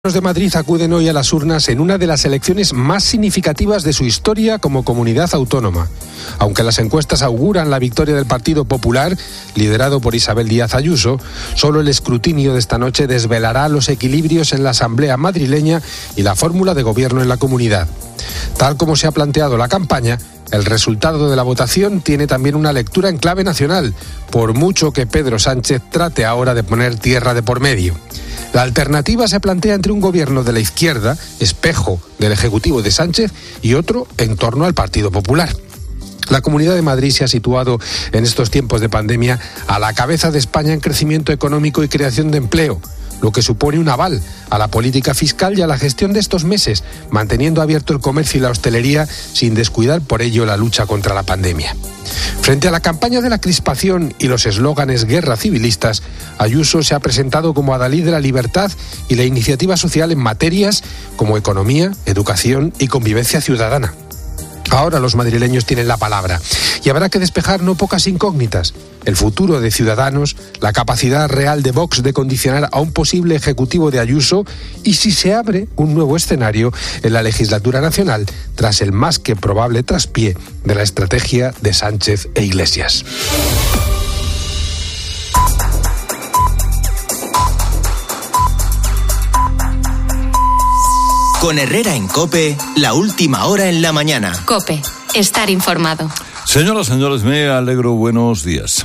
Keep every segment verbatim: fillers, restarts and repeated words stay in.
Los de Madrid acuden hoy a las urnas en una de las elecciones más significativas de su historia como comunidad autónoma. Aunque las encuestas auguran la victoria del Partido Popular, liderado por Isabel Díaz Ayuso, solo el escrutinio de esta noche desvelará los equilibrios en la Asamblea madrileña y la fórmula de gobierno en la comunidad. Tal como se ha planteado la campaña, el resultado de la votación tiene también una lectura en clave nacional, por mucho que Pedro Sánchez trate ahora de poner tierra de por medio. La alternativa se plantea entre un gobierno de la izquierda, espejo del Ejecutivo de Sánchez, y otro en torno al Partido Popular. La Comunidad de Madrid se ha situado en estos tiempos de pandemia a la cabeza de España en crecimiento económico y creación de empleo, lo que supone un aval a la política fiscal y a la gestión de estos meses, manteniendo abierto el comercio y la hostelería sin descuidar por ello la lucha contra la pandemia. Frente a la campaña de la crispación y los eslóganes guerra civilistas, Ayuso se ha presentado como adalid de la libertad y la iniciativa social en materias como economía, educación y convivencia ciudadana. Ahora los madrileños tienen la palabra y habrá que despejar no pocas incógnitas: el futuro de Ciudadanos, la capacidad real de Vox de condicionar a un posible ejecutivo de Ayuso y si se abre un nuevo escenario en la legislatura nacional tras el más que probable traspié de la estrategia de Sánchez e Iglesias. Con Herrera en COPE, la última hora en la mañana. COPE, estar informado. Señoras, señores, me alegro, buenos días.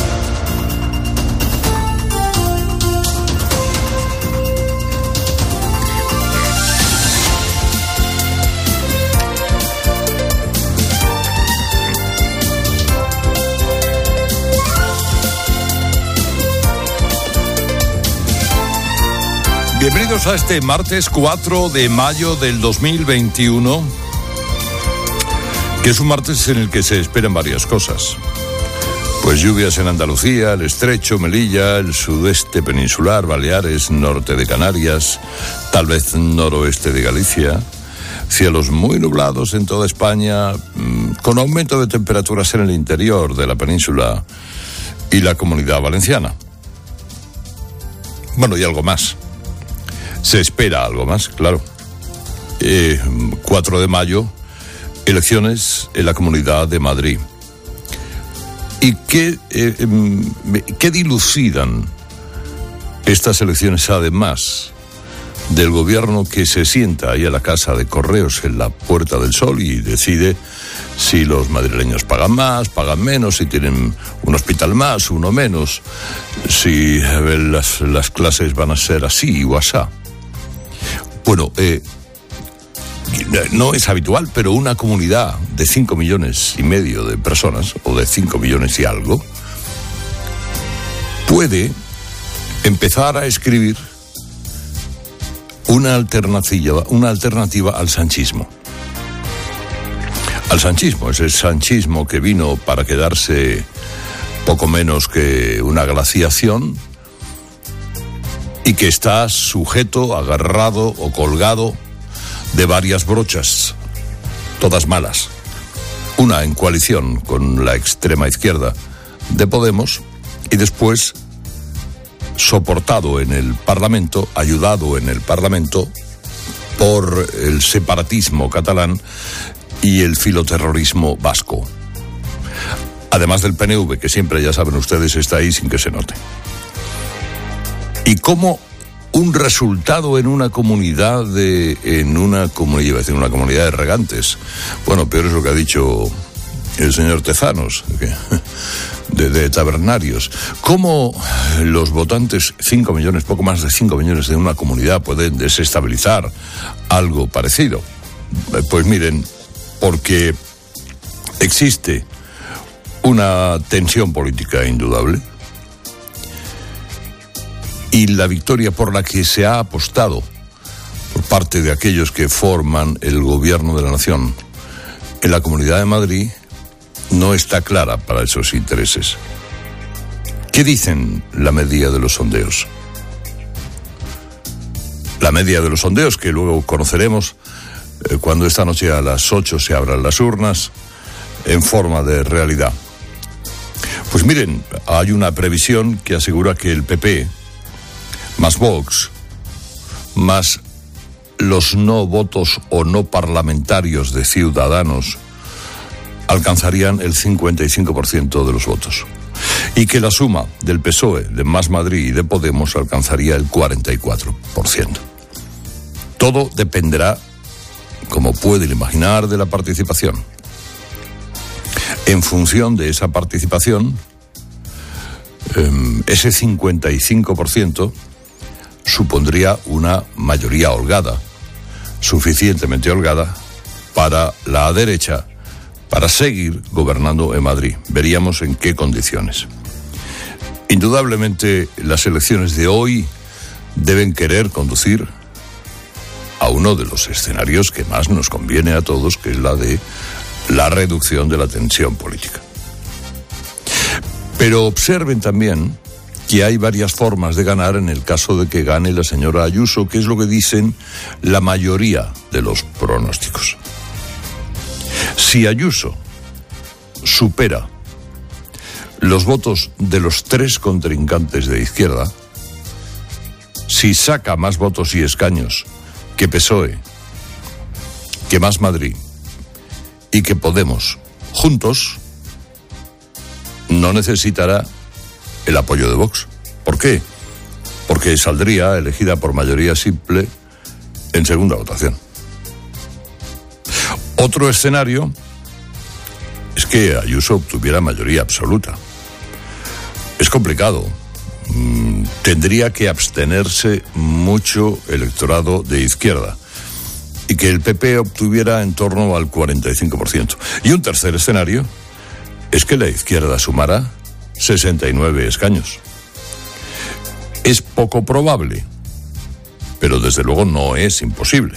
Bienvenidos a este martes cuatro de mayo del dos mil veintiuno, que es un martes en el que se esperan varias cosas. Pues lluvias en Andalucía, el Estrecho, Melilla, el sudeste peninsular, Baleares, norte de Canarias, tal vez noroeste de Galicia, cielos muy nublados en toda España, con aumento de temperaturas en el interior de la península y la Comunidad Valenciana. Bueno, y algo más. Se espera algo más, claro. Eh, cuatro de mayo, elecciones en la Comunidad de Madrid. ¿Y qué, eh, eh, qué dilucidan estas elecciones, además del gobierno que se sienta ahí a la Casa de Correos en la Puerta del Sol y decide si los madrileños pagan más, pagan menos, si tienen un hospital más, uno menos, si a ver, las, las clases van a ser así o asá? Bueno, eh, no es habitual, pero una comunidad de cinco millones y medio de personas, o de cinco millones y algo, puede empezar a escribir una alternativa, una alternativa al sanchismo. Al sanchismo, ese sanchismo que vino para quedarse poco menos que una glaciación, y que está sujeto, agarrado o colgado de varias brochas, todas malas. Una en coalición con la extrema izquierda de Podemos y después soportado en el Parlamento, ayudado en el Parlamento por el separatismo catalán y el filoterrorismo vasco. Además del P N V, que siempre, ya saben ustedes, está ahí sin que se note. Y como un resultado en una comunidad de, en una comunidad, iba a decir una comunidad de regantes. Bueno, peor es lo que ha dicho el señor Tezanos, de, de tabernarios. ¿Cómo los votantes, cinco millones, poco más de cinco millones de una comunidad, pueden desestabilizar algo parecido? Pues miren, porque existe una tensión política indudable, y la victoria por la que se ha apostado por parte de aquellos que forman el gobierno de la nación en la Comunidad de Madrid no está clara para esos intereses. ¿Qué dicen la media de los sondeos? La media de los sondeos, que luego conoceremos eh, cuando esta noche a las ocho se abran las urnas en forma de realidad. Pues miren, hay una previsión que asegura que el P P más Vox más los no votos o no parlamentarios de Ciudadanos, alcanzarían el cincuenta y cinco por ciento de los votos. Y que la suma del P S O E, de Más Madrid y de Podemos alcanzaría el cuarenta y cuatro por ciento. Todo dependerá, como pueden imaginar, de la participación. En función de esa participación, eh, ese cincuenta y cinco por ciento supondría una mayoría holgada, suficientemente holgada para la derecha, para seguir gobernando en Madrid. Veríamos en qué condiciones. Indudablemente, las elecciones de hoy deben querer conducir a uno de los escenarios que más nos conviene a todos, que es la de la reducción de la tensión política. Pero observen también que hay varias formas de ganar en el caso de que gane la señora Ayuso, que es lo que dicen la mayoría de los pronósticos. Si Ayuso supera los votos de los tres contrincantes de izquierda, si saca más votos y escaños que P S O E, que Más Madrid y que Podemos juntos, no necesitará el apoyo de Vox. ¿Por qué? Porque saldría elegida por mayoría simple en segunda votación. Otro escenario es que Ayuso obtuviera mayoría absoluta. Es complicado. Mm, tendría que abstenerse mucho electorado de izquierda y que el P P obtuviera en torno al cuarenta y cinco por ciento. Y un tercer escenario es que la izquierda sumara sesenta y nueve escaños. Es poco probable, pero desde luego no es imposible.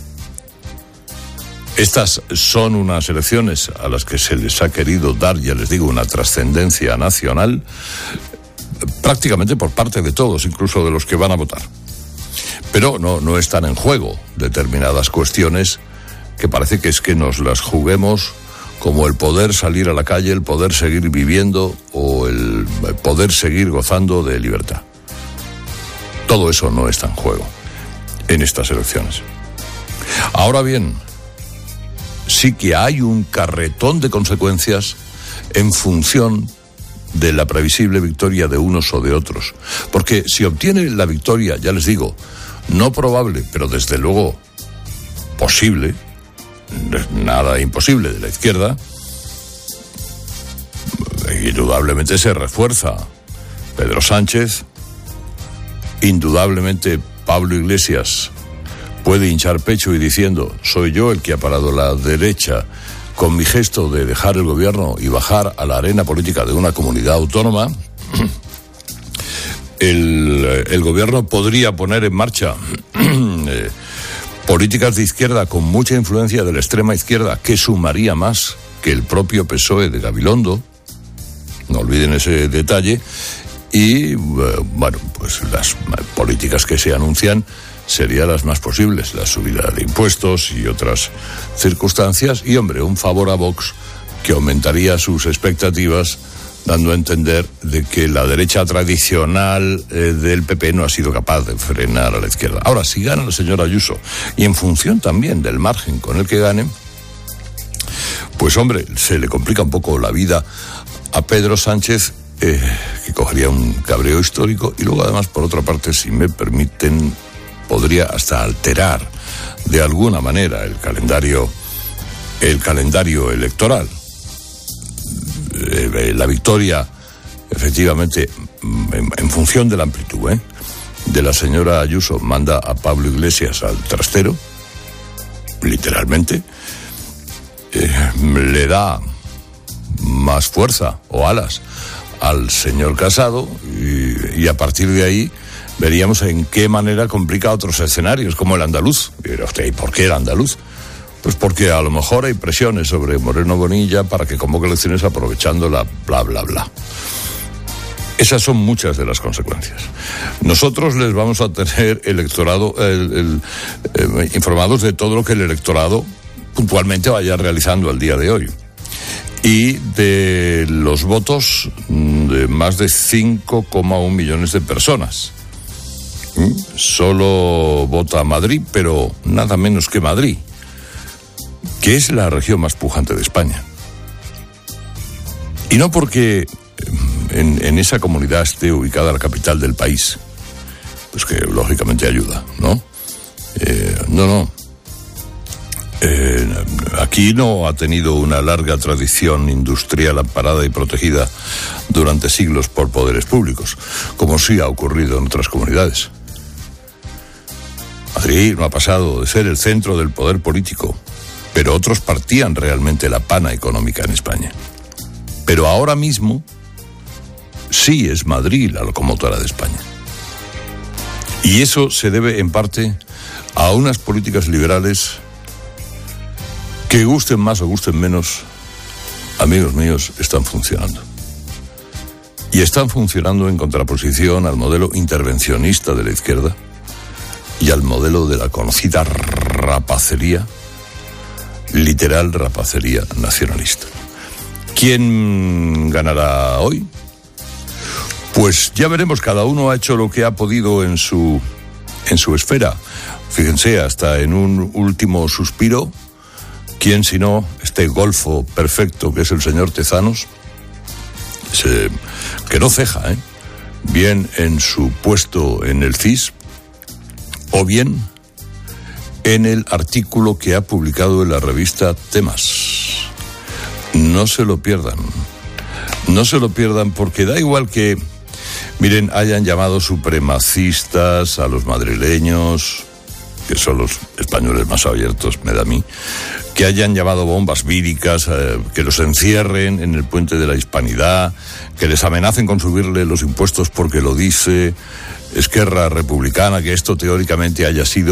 Estas son unas elecciones a las que se les ha querido dar, ya les digo, una trascendencia nacional, prácticamente por parte de todos, incluso de los que van a votar. Pero no, no están en juego determinadas cuestiones que parece que es que nos las juguemos, como el poder salir a la calle, el poder seguir viviendo o el poder seguir gozando de libertad. Todo eso no está en juego en estas elecciones. Ahora bien, sí que hay un carretón de consecuencias en función de la previsible victoria de unos o de otros. Porque si obtiene la victoria, ya les digo, no probable, pero desde luego posible, nada imposible, de la izquierda, indudablemente se refuerza Pedro Sánchez, indudablemente Pablo Iglesias puede hinchar pecho y diciendo, soy yo el que ha parado la derecha con mi gesto de dejar el gobierno y bajar a la arena política de una comunidad autónoma. El, el gobierno podría poner en marcha eh, políticas de izquierda con mucha influencia de la extrema izquierda, que sumaría más que el propio P S O E de Gabilondo. No olviden ese detalle. Y, eh, bueno, pues las políticas que se anuncian serían las más posibles, la subida de impuestos y otras circunstancias, y hombre, un favor a Vox que aumentaría sus expectativas, dando a entender de que la derecha tradicional eh, del P P no ha sido capaz de frenar a la izquierda. Ahora, si gana la señora Ayuso, y en función también del margen con el que gane, pues hombre, se le complica un poco la vida a Pedro Sánchez, eh, que cogería un cabreo histórico, y luego además, por otra parte, si me permiten, podría hasta alterar de alguna manera el calendario, el calendario electoral. Eh, la victoria, efectivamente, en, en función de la amplitud, ¿eh? de la señora Ayuso, manda a Pablo Iglesias al trastero, literalmente, eh, le da más fuerza o alas al señor Casado, y, y a partir de ahí veríamos en qué manera complica otros escenarios, como el andaluz. Y dirá usted, ¿y por qué el andaluz? Pues porque a lo mejor hay presiones sobre Moreno Bonilla para que convoque elecciones aprovechando la bla, bla, bla. Esas son muchas de las consecuencias. Nosotros les vamos a tener electorado, el, el, eh, informados de todo lo que el electorado puntualmente vaya realizando el día de hoy. Y de los votos de más de cinco coma uno millones de personas. ¿Mm? Solo vota Madrid, pero nada menos que Madrid, que es la región más pujante de España. Y no porque en, en esa comunidad esté ubicada la capital del país, pues que lógicamente ayuda, ¿no? Eh, no, no. Eh, aquí no ha tenido una larga tradición industrial amparada y protegida durante siglos por poderes públicos, como sí ha ocurrido en otras comunidades. Madrid no ha pasado de ser el centro del poder político, pero otros partían realmente la pana económica en España. Pero ahora mismo sí es Madrid la locomotora de España. Y eso se debe en parte a unas políticas liberales que gusten más o gusten menos, amigos míos, están funcionando. Y están funcionando en contraposición al modelo intervencionista de la izquierda y al modelo de la conocida rapacería, literal rapacería nacionalista. ¿Quién ganará hoy? Pues ya veremos, cada uno ha hecho lo que ha podido en su, en su esfera. Fíjense, hasta en un último suspiro, ¿quién sino este golfo perfecto que es el señor Tezanos? Se, que no ceja, ¿eh? Bien en su puesto en el C I S, o bien en el artículo que ha publicado en la revista Temas. No se lo pierdan. No se lo pierdan porque da igual que, miren, hayan llamado supremacistas a los madrileños, que son los españoles más abiertos, me da a mí, que hayan llamado bombas víricas, eh, que los encierren en el puente de la hispanidad, que les amenacen con subirle los impuestos porque lo dice Esquerra Republicana, que esto teóricamente haya sido